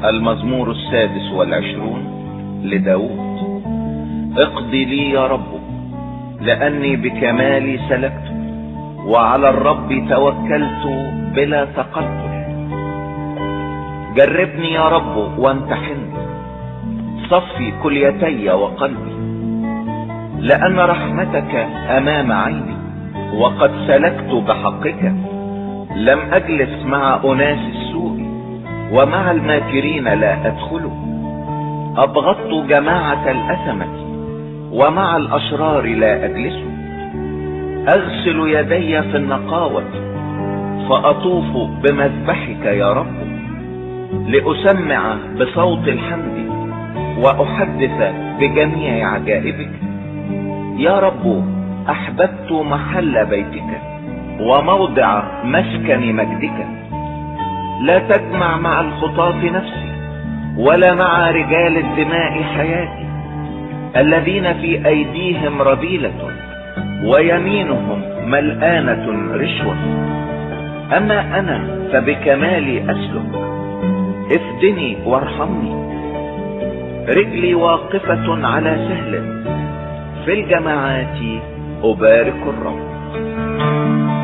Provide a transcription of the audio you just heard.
المزمور 26 لداود. اقضي لي يا رب، لأني بكمالي سلكت، وعلى الرب توكلت بلا تقلقل. جربني يا رب وامتحني، صفي كليتي وقلبي، لأن رحمتك أمام عيني، وقد سلكت بحقك. لم أجلس مع أناس السوء، ومع الماكرين لا أدخل. أبغضت جماعة الأثمة، ومع الأشرار لا أجلس. أغسل يدي في النقاوة، فأطوف بمذبحك يا رب، لأسمع بصوت الحمد، وأحدث بجميع عجائبك. يا رب أحببت محل بيتك، وموضع مسكن مجدك. لا تجمع مع الخطاة نفسي، ولا مع رجال الدماء حياتي، الذين في أيديهم رذيلة، ويمينهم ملآنة رشوة. أما أنا فبكمالي أسلك، افدني وارحمني. رجلي واقفة على سهل، في الجماعات أبارك الرب.